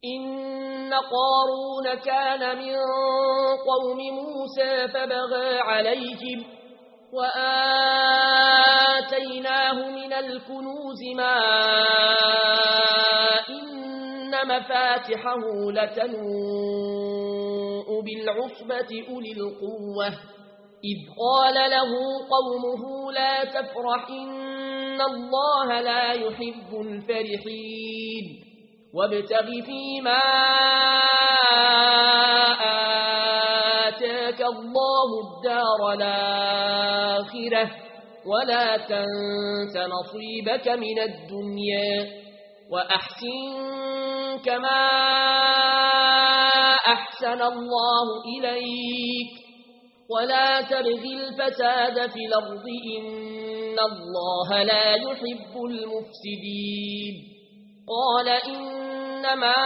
إن قارون كان من قوم موسى فبغى عليهم وآتيناه من الكنوز ما إن مفاتحه لتنوء بالعصبة أولي القوة إذ قال له قومه لا تفرح إن الله لا يحب الفرحين وابتغ فيما آتاك الله الدار الآخرة ولا تنس نصيبك من الدنيا وأحسن كما أحسن الله إليك ولا تبغ الفساد في الأرض إن الله لا يحب المفسدين قال إنما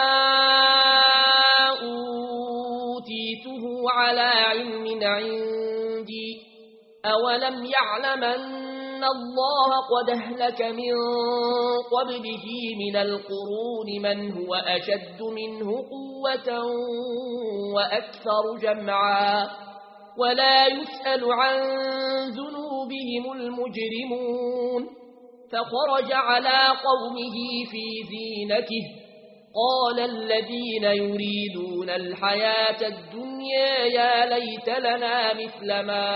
أوتيته على علم عندي أولم يعلم أن الله قد أهلك من قبله من القرون من هو أشد منه قوة وأكثر جمعا ولا يسأل عن ذنوبهم المجرمون فخرج على قومه في زينته قال الذين يريدون الحياة الدنيا يا ليت لنا مثل ما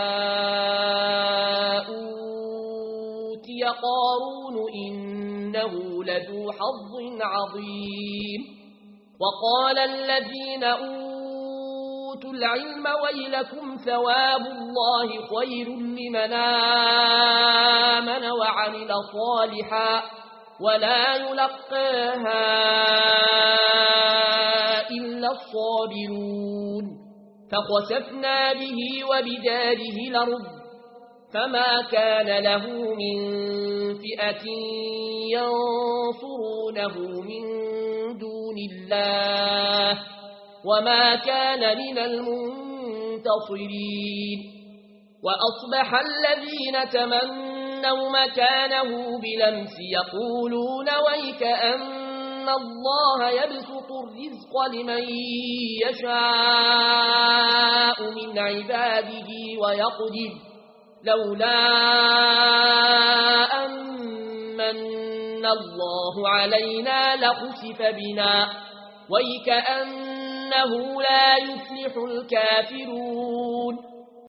أوتي قارون إنه لذو حظ عظيم وقال الذين أوتوا العلم ويلكم ثواب الله خير لمن آمن وعمل صالحا ولا يلقاها إلا الصابرون فخسفنا به وبداره الأرض فما كان له من فئة ينصرونه من دون الله وما كان من المنتصرين وأصبح الذين تمنوا مكانه بلمس يقولون ويك أن الله يبسط الرزق لمن يشاء من عباده ويقدر لولا أمن الله علينا لخسف بنا ويك أنه لا يفلح الكافرون